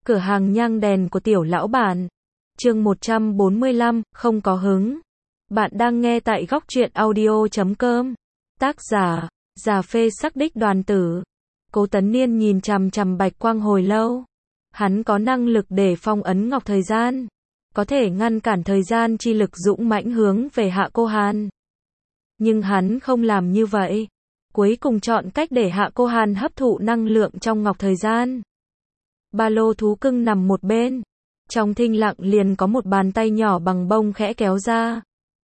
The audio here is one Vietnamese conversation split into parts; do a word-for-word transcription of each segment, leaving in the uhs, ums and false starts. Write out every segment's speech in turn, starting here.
Cửa hàng nhang đèn của tiểu lão bản. Chương một trăm bốn mươi lăm, không có hứng. Bạn đang nghe tại góc truyện audio chấm com. Tác giả, Già Phê Sắc Đích Đoàn Tử. Cố Tấn Niên nhìn chằm chằm Bạch Quang hồi lâu. Hắn có năng lực để phong ấn ngọc thời gian, có thể ngăn cản thời gian chi lực dũng mãnh hướng về Hạ Cô Hàn. Nhưng hắn không làm như vậy. Cuối cùng chọn cách để Hạ Cô Hàn hấp thụ năng lượng trong ngọc thời gian. Ba lô thú cưng nằm một bên. Trong thinh lặng liền có một bàn tay nhỏ bằng bông khẽ kéo ra.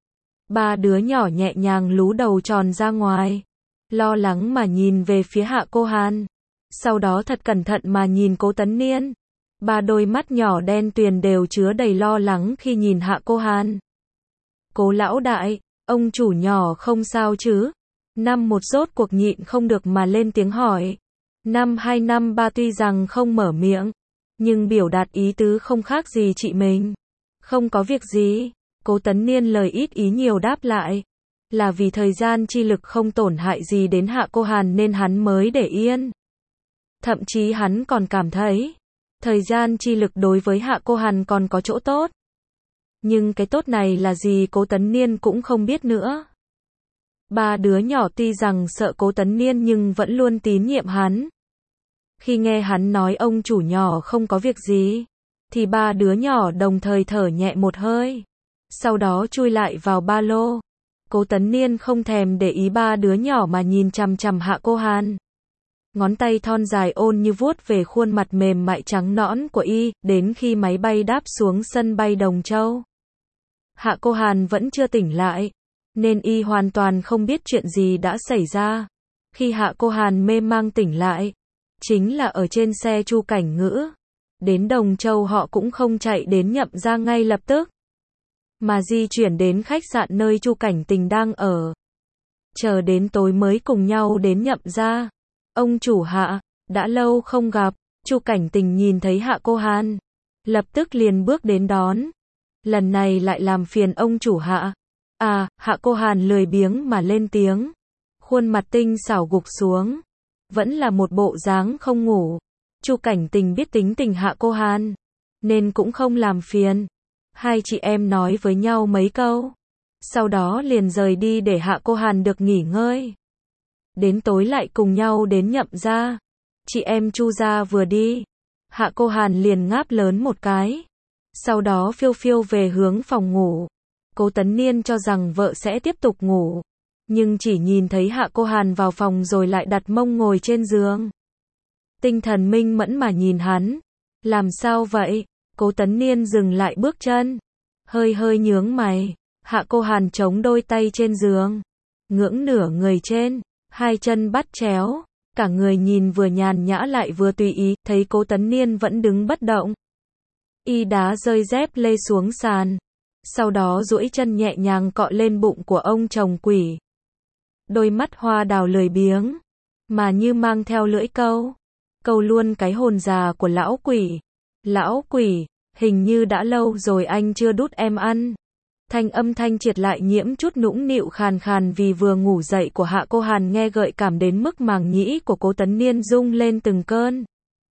Ba đứa nhỏ nhẹ nhàng lú đầu tròn ra ngoài. Lo lắng mà nhìn về phía Hạ Cô Hàn. Sau đó thật cẩn thận mà nhìn Cố Tấn Niên. Ba đôi mắt nhỏ đen tuyền đều chứa đầy lo lắng khi nhìn Hạ Cô Hàn. Cố lão đại, ông chủ nhỏ không sao chứ? Năm một rốt cuộc nhịn không được mà lên tiếng hỏi. Năm hai năm ba tuy rằng không mở miệng, nhưng biểu đạt ý tứ không khác gì chị mình. Không có việc gì. Cố Tấn Niên lời ít ý nhiều đáp lại. Là vì thời gian chi lực không tổn hại gì đến Hạ Cô Hàn nên hắn mới để yên. Thậm chí hắn còn cảm thấy thời gian chi lực đối với Hạ Cô Hàn còn có chỗ tốt. Nhưng cái tốt này là gì Cố Tấn Niên cũng không biết nữa. Ba đứa nhỏ tuy rằng sợ Cố Tấn Niên nhưng vẫn luôn tín nhiệm hắn. Khi nghe hắn nói ông chủ nhỏ không có việc gì, thì ba đứa nhỏ đồng thời thở nhẹ một hơi. Sau đó chui lại vào ba lô. Cố Tấn Niên không thèm để ý ba đứa nhỏ mà nhìn chằm chằm Hạ Cô Hàn. Ngón tay thon dài ôn như vuốt về khuôn mặt mềm mại trắng nõn của y, đến khi máy bay đáp xuống sân bay Đồng Châu. Hạ Cô Hàn vẫn chưa tỉnh lại, nên y hoàn toàn không biết chuyện gì đã xảy ra. Khi Hạ Cô Hàn mê mang tỉnh lại, chính là ở trên xe Chu Cảnh Ngữ. Đến Đồng Châu họ cũng không chạy đến Nhậm Gia ngay lập tức, mà di chuyển đến khách sạn nơi Chu Cảnh Tình đang ở. Chờ đến tối mới cùng nhau đến Nhậm Gia. Ông chủ Hạ, đã lâu không gặp. Chu Cảnh Tình nhìn thấy Hạ Cô Hàn, lập tức liền bước đến đón. Lần này lại làm phiền ông chủ Hạ. À, Hạ Cô Hàn lười biếng mà lên tiếng. Khuôn mặt tinh xảo gục xuống. Vẫn là một bộ dáng không ngủ. Chu Cảnh Tình biết tính tình Hạ Cô Hàn, nên cũng không làm phiền. Hai chị em nói với nhau mấy câu. Sau đó liền rời đi để Hạ Cô Hàn được nghỉ ngơi. Đến tối lại cùng nhau đến Nhậm Gia. Chị em Chu gia vừa đi, Hạ Cô Hàn liền ngáp lớn một cái. Sau đó phiêu phiêu về hướng phòng ngủ. Cố Tấn Niên cho rằng vợ sẽ tiếp tục ngủ, nhưng chỉ nhìn thấy Hạ Cô Hàn vào phòng rồi lại đặt mông ngồi trên giường. Tinh thần minh mẫn mà nhìn hắn. Làm sao vậy? Cố Tấn Niên dừng lại bước chân, hơi hơi nhướng mày. Hạ Cô Hàn chống đôi tay trên giường, ngưỡng nửa người trên, hai chân bắt chéo, cả người nhìn vừa nhàn nhã lại vừa tùy ý. Thấy Cố Tấn Niên vẫn đứng bất động, y đá rơi dép lê xuống sàn, sau đó duỗi chân nhẹ nhàng cọ lên bụng của ông chồng quỷ. Đôi mắt hoa đào lười biếng, mà như mang theo lưỡi câu, câu luôn cái hồn già của lão quỷ. Lão quỷ, hình như đã lâu rồi anh chưa đút em ăn. Thanh âm thanh triệt lại nhiễm chút nũng nịu khàn khàn vì vừa ngủ dậy của Hạ Cô Hàn nghe gợi cảm đến mức màng nhĩ của Cố Tấn Niên rung lên từng cơn.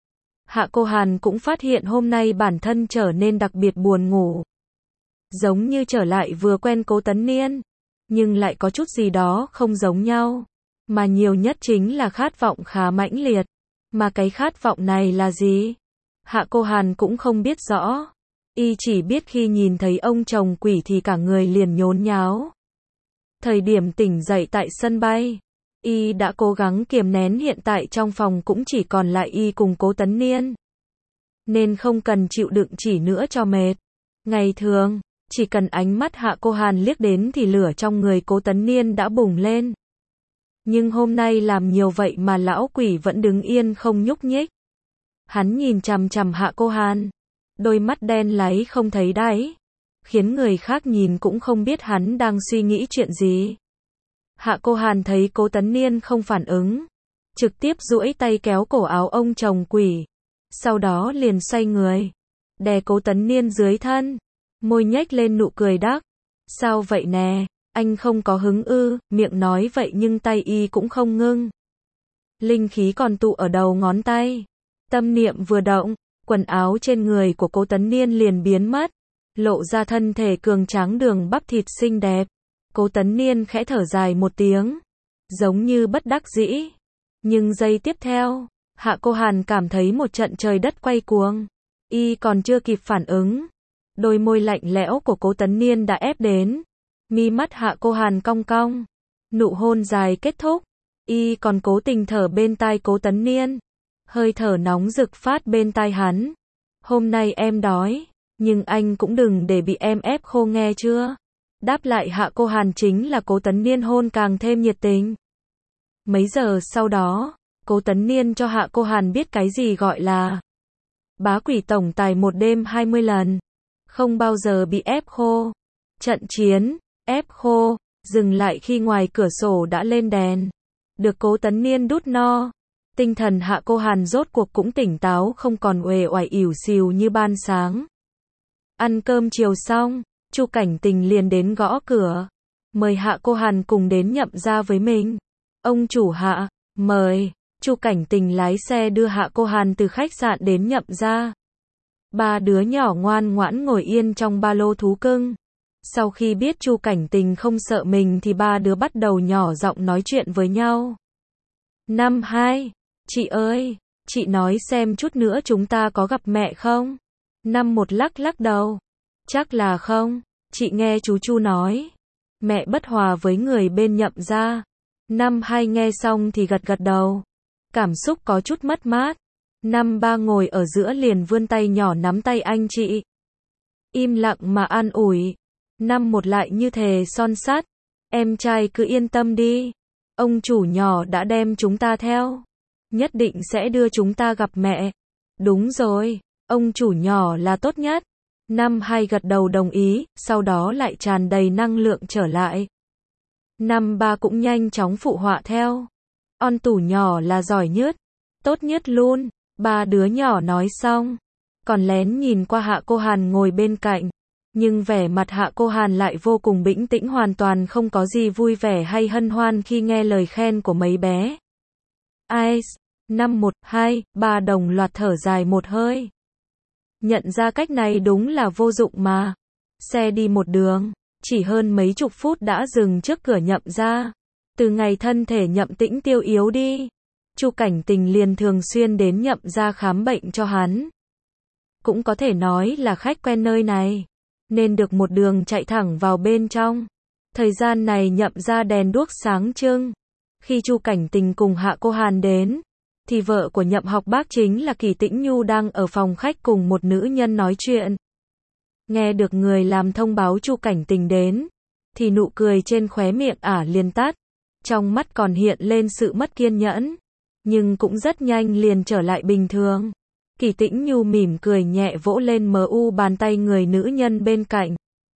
Hạ Cô Hàn cũng phát hiện hôm nay bản thân trở nên đặc biệt buồn ngủ. Giống như trở lại vừa quen Cố Tấn Niên, nhưng lại có chút gì đó không giống nhau. Mà nhiều nhất chính là khát vọng khá mãnh liệt. Mà cái khát vọng này là gì? Hạ Cô Hàn cũng không biết rõ. Y chỉ biết khi nhìn thấy ông chồng quỷ thì cả người liền nhốn nháo. Thời điểm tỉnh dậy tại sân bay, y đã cố gắng kiềm nén, hiện tại trong phòng cũng chỉ còn lại y cùng Cố Tấn Niên. Nên không cần chịu đựng chỉ nữa cho mệt. Ngày thường, chỉ cần ánh mắt Hạ Cô Hàn liếc đến thì lửa trong người Cố Tấn Niên đã bùng lên. Nhưng hôm nay làm nhiều vậy mà lão quỷ vẫn đứng yên không nhúc nhích. Hắn nhìn chằm chằm Hạ Cô Hàn, đôi mắt đen láy không thấy đáy, khiến người khác nhìn cũng không biết hắn đang suy nghĩ chuyện gì. Hạ Cô Hàn thấy Cố Tấn Niên không phản ứng, trực tiếp duỗi tay kéo cổ áo ông chồng quỷ, sau đó liền xoay người, đè Cố Tấn Niên dưới thân, môi nhếch lên nụ cười đắc. Sao vậy nè, anh không có hứng ư? Miệng nói vậy nhưng tay y cũng không ngưng. Linh khí còn tụ ở đầu ngón tay. Tâm niệm vừa động, quần áo trên người của Cố Tấn Niên liền biến mất, lộ ra thân thể cường tráng đường bắp thịt xinh đẹp. Cố Tấn Niên khẽ thở dài một tiếng, giống như bất đắc dĩ. Nhưng giây tiếp theo, Hạ Cô Hàn cảm thấy một trận trời đất quay cuồng. Y còn chưa kịp phản ứng, đôi môi lạnh lẽo của Cố Tấn Niên đã ép đến. Mi mắt Hạ Cô Hàn cong cong, nụ hôn dài kết thúc. Y còn cố tình thở bên tai Cố Tấn Niên, hơi thở nóng rực phát bên tai hắn. Hôm nay em đói, nhưng anh cũng đừng để bị em ép khô nghe chưa? Đáp lại Hạ Cô Hàn chính là Cố Tấn Niên hôn càng thêm nhiệt tình. Mấy giờ sau đó, Cố Tấn Niên cho Hạ Cô Hàn biết cái gì gọi là bá quỷ tổng tài một đêm hai mươi lần, không bao giờ bị ép khô. Trận chiến ép khô dừng lại khi ngoài cửa sổ đã lên đèn, được Cố Tấn Niên đút no. Tinh thần Hạ Cô Hàn rốt cuộc cũng tỉnh táo, không còn uể oải ỉu xìu như ban sáng. Ăn cơm chiều xong, Chu Cảnh Tình liền đến gõ cửa, mời Hạ Cô Hàn cùng đến Nhậm gia với mình. Ông chủ Hạ, mời. Chu Cảnh Tình lái xe đưa Hạ Cô Hàn từ khách sạn đến Nhậm gia. Ba đứa nhỏ ngoan ngoãn ngồi yên trong ba lô thú cưng. Sau khi biết Chu Cảnh Tình không sợ mình thì ba đứa bắt đầu nhỏ giọng nói chuyện với nhau. Năm hai, chị ơi, chị nói xem chút nữa chúng ta có gặp mẹ không? Năm một lắc lắc đầu. Chắc là không, chị nghe chú Chu nói. Mẹ bất hòa với người bên Nhậm gia. Năm hai nghe xong thì gật gật đầu. Cảm xúc có chút mất mát. Năm ba ngồi ở giữa liền vươn tay nhỏ nắm tay anh chị. Im lặng mà an ủi. Năm một lại như thề son sắt. Em trai cứ yên tâm đi. Ông chủ nhỏ đã đem chúng ta theo. Nhất định sẽ đưa chúng ta gặp mẹ. Đúng rồi, ông chủ nhỏ là tốt nhất. Năm hai gật đầu đồng ý, sau đó lại tràn đầy năng lượng trở lại. Năm ba cũng nhanh chóng phụ họa theo. On tủ nhỏ là giỏi nhất, tốt nhất luôn. Ba đứa nhỏ nói xong, còn lén nhìn qua Hạ Cô Hàn ngồi bên cạnh. Nhưng vẻ mặt Hạ Cô Hàn lại vô cùng bĩnh tĩnh, hoàn toàn không có gì vui vẻ hay hân hoan khi nghe lời khen của mấy bé. Ice, năm một, hai, ba đồng loạt thở dài một hơi. Nhận ra cách này đúng là vô dụng mà. Xe đi một đường, chỉ hơn mấy chục phút đã dừng trước cửa Nhậm gia. Từ ngày thân thể Nhậm Tĩnh tiêu yếu đi, Chu Cảnh Tình liền thường xuyên đến Nhậm gia khám bệnh cho hắn. Cũng có thể nói là khách quen nơi này, nên được một đường chạy thẳng vào bên trong. Thời gian này Nhậm gia đèn đuốc sáng trưng. Khi Chu Cảnh Tình cùng Hạ Cô Hàn đến, thì vợ của Nhậm Học Bác chính là Kỳ Tĩnh Nhu đang ở phòng khách cùng một nữ nhân nói chuyện. Nghe được người làm thông báo Chu Cảnh Tình đến, thì nụ cười trên khóe miệng ả liền tắt, trong mắt còn hiện lên sự mất kiên nhẫn, nhưng cũng rất nhanh liền trở lại bình thường. Kỳ Tĩnh Nhu mỉm cười nhẹ vỗ lên mờ u bàn tay người nữ nhân bên cạnh.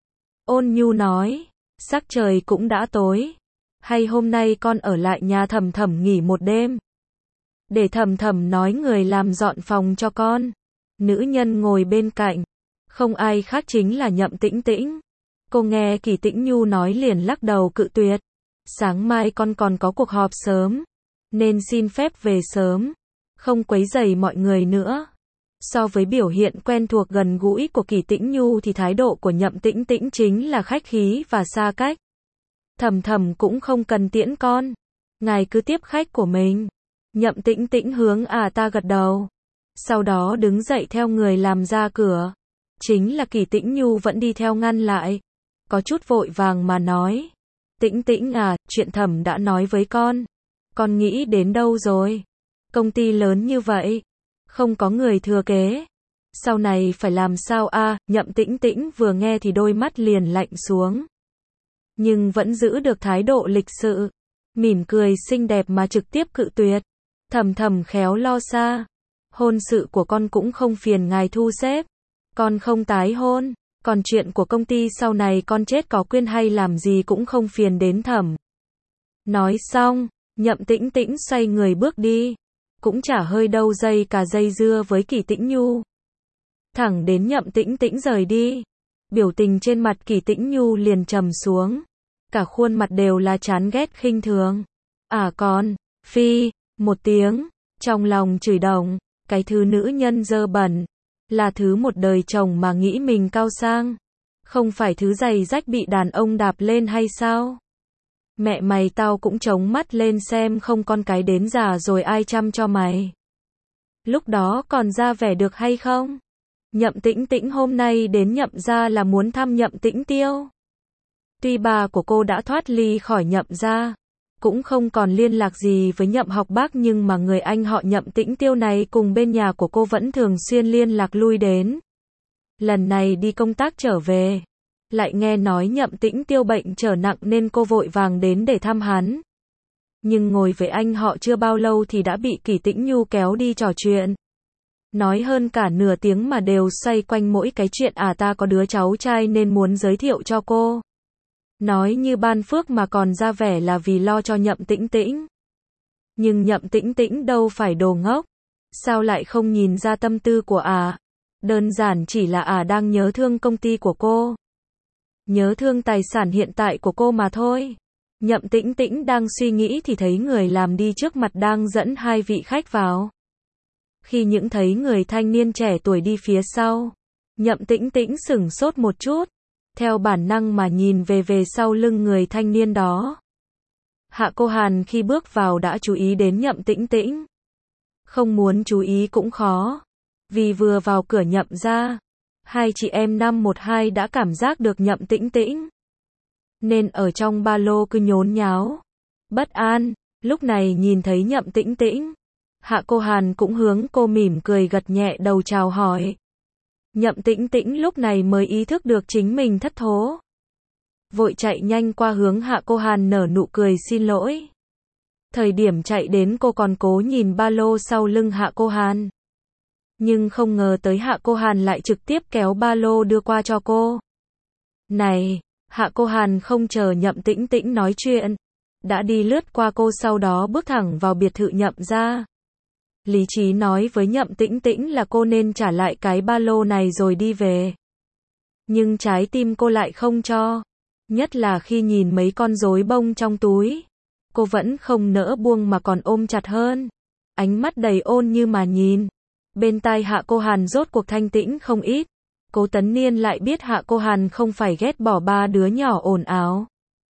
Ôn nhu nói, sắc trời cũng đã tối, hay hôm nay con ở lại nhà Thầm Thầm nghỉ một đêm, để Thầm Thầm nói người làm dọn phòng cho con. Nữ nhân ngồi bên cạnh, không ai khác chính là Nhậm Tĩnh Tĩnh. Cô nghe Kỳ Tĩnh Nhu nói liền lắc đầu cự tuyệt. Sáng mai con còn có cuộc họp sớm, nên xin phép về sớm, không quấy rầy mọi người nữa. So với biểu hiện quen thuộc gần gũi của Kỳ Tĩnh Nhu thì thái độ của Nhậm Tĩnh Tĩnh chính là khách khí và xa cách. Thầm Thầm cũng không cần tiễn con, ngài cứ tiếp khách của mình. Nhậm Tĩnh Tĩnh hướng à ta gật đầu, sau đó đứng dậy theo người làm ra cửa. Chính là Kỳ Tĩnh Nhu vẫn đi theo ngăn lại, có chút vội vàng mà nói. Tĩnh Tĩnh à, chuyện Thầm đã nói với con, con nghĩ đến đâu rồi? Công ty lớn như vậy, không có người thừa kế, sau này phải làm sao a? À? Nhậm Tĩnh Tĩnh vừa nghe thì đôi mắt liền lạnh xuống, nhưng vẫn giữ được thái độ lịch sự, mỉm cười xinh đẹp mà trực tiếp cự tuyệt. Thầm Thầm khéo lo xa, hôn sự của con cũng không phiền ngài thu xếp, con không tái hôn, còn chuyện của công ty sau này con chết có quyền hay làm gì cũng không phiền đến Thầm. Nói xong, Nhậm Tĩnh Tĩnh xoay người bước đi, cũng chả hơi đâu dây cả dây dưa với Kỳ Tĩnh Nhu. Thẳng đến Nhậm Tĩnh Tĩnh rời đi, biểu tình trên mặt Kỳ Tĩnh Nhu liền trầm xuống, cả khuôn mặt đều là chán ghét khinh thường. À con, phi, một tiếng, trong lòng chửi đồng, cái thứ nữ nhân dơ bẩn, Là thứ một đời chồng mà nghĩ mình cao sang. Không phải thứ giày rách bị đàn ông đạp lên hay sao? Mẹ mày tao cũng trống mắt lên xem không con cái đến già rồi ai chăm cho mày. Lúc đó còn ra vẻ được hay không? Nhậm Tĩnh Tĩnh hôm nay đến Nhậm gia là muốn thăm Nhậm Tĩnh Tiêu. Tuy bà của cô đã thoát ly khỏi Nhậm gia, cũng không còn liên lạc gì với Nhậm Học Bác, nhưng mà người anh họ Nhậm Tĩnh Tiêu này cùng bên nhà của cô vẫn thường xuyên liên lạc lui đến. Lần này đi công tác trở về, lại nghe nói Nhậm Tĩnh Tiêu bệnh trở nặng nên cô vội vàng đến để thăm hắn. Nhưng ngồi với anh họ chưa bao lâu thì đã bị Kỷ Tĩnh Nhu kéo đi trò chuyện. Nói hơn cả nửa tiếng mà đều xoay quanh mỗi cái chuyện à ta có đứa cháu trai nên muốn giới thiệu cho cô. Nói như ban phước mà còn ra vẻ là vì lo cho Nhậm Tĩnh Tĩnh. Nhưng Nhậm Tĩnh Tĩnh đâu phải đồ ngốc. Sao lại không nhìn ra tâm tư của à? Đơn giản chỉ là à đang nhớ thương công ty của cô. Nhớ thương tài sản hiện tại của cô mà thôi. Nhậm Tĩnh Tĩnh đang suy nghĩ thì thấy người làm đi trước mặt đang dẫn hai vị khách vào. Khi những thấy người thanh niên trẻ tuổi đi phía sau, Nhậm Tĩnh Tĩnh sửng sốt một chút, theo bản năng mà nhìn về về sau lưng người thanh niên đó. Hạ Cô Hàn khi bước vào đã chú ý đến Nhậm Tĩnh Tĩnh. Không muốn chú ý cũng khó, vì vừa vào cửa Nhậm gia, hai chị em năm một hai đã cảm giác được Nhậm Tĩnh Tĩnh, nên ở trong ba lô cứ nhốn nháo, bất an. Lúc này nhìn thấy Nhậm Tĩnh Tĩnh, Hạ Cô Hàn cũng hướng cô mỉm cười gật nhẹ đầu chào hỏi. Nhậm Tĩnh Tĩnh lúc này mới ý thức được chính mình thất thố. Vội chạy nhanh qua hướng Hạ Cô Hàn nở nụ cười xin lỗi. Thời điểm chạy đến cô còn cố nhìn ba lô sau lưng Hạ Cô Hàn. Nhưng không ngờ tới Hạ Cô Hàn lại trực tiếp kéo ba lô đưa qua cho cô. Này, Hạ Cô Hàn không chờ Nhậm Tĩnh Tĩnh nói chuyện, đã đi lướt qua cô sau đó bước thẳng vào biệt thự Nhậm gia. Lý trí nói với Nhậm Tĩnh Tĩnh là cô nên trả lại cái ba lô này rồi đi về. Nhưng trái tim cô lại không cho. Nhất là khi nhìn mấy con rối bông trong túi. Cô vẫn không nỡ buông mà còn ôm chặt hơn. Ánh mắt đầy ôn như mà nhìn. Bên tai Hạ Cô Hàn rốt cuộc thanh tĩnh không ít. Cố Tấn Niên lại biết Hạ Cô Hàn không phải ghét bỏ ba đứa nhỏ ồn ào,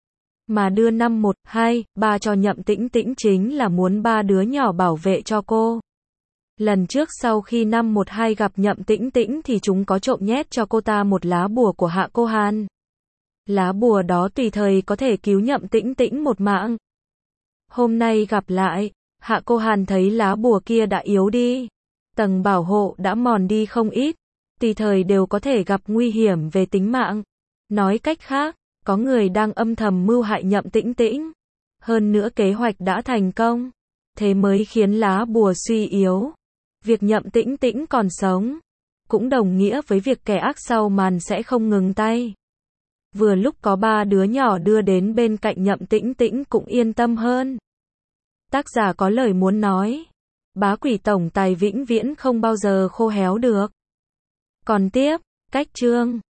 mà đưa năm một, hai, ba cho Nhậm Tĩnh Tĩnh chính là muốn ba đứa nhỏ bảo vệ cho cô. Lần trước sau khi năm một hai gặp Nhậm Tĩnh Tĩnh thì chúng có trộm nhét cho cô ta một lá bùa của Hạ Cô Hàn. Lá bùa đó tùy thời có thể cứu Nhậm Tĩnh Tĩnh một mạng. Hôm nay gặp lại, Hạ Cô Hàn thấy lá bùa kia đã yếu đi. Tầng bảo hộ đã mòn đi không ít. Tùy thời đều có thể gặp nguy hiểm về tính mạng. Nói cách khác, có người đang âm thầm mưu hại Nhậm Tĩnh Tĩnh. Hơn nữa kế hoạch đã thành công. Thế mới khiến lá bùa suy yếu. Việc Nhậm Tĩnh Tĩnh còn sống, cũng đồng nghĩa với việc kẻ ác sau màn sẽ không ngừng tay. Vừa lúc có ba đứa nhỏ đưa đến bên cạnh Nhậm Tĩnh Tĩnh cũng yên tâm hơn. Tác giả có lời muốn nói. Bá quỷ tổng tài vĩnh viễn không bao giờ khô héo được. Còn tiếp, cách chương.